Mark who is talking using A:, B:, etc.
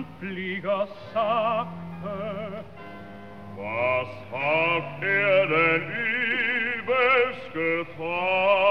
A: Flieger sagte,
B: was hat er denn übelst getan?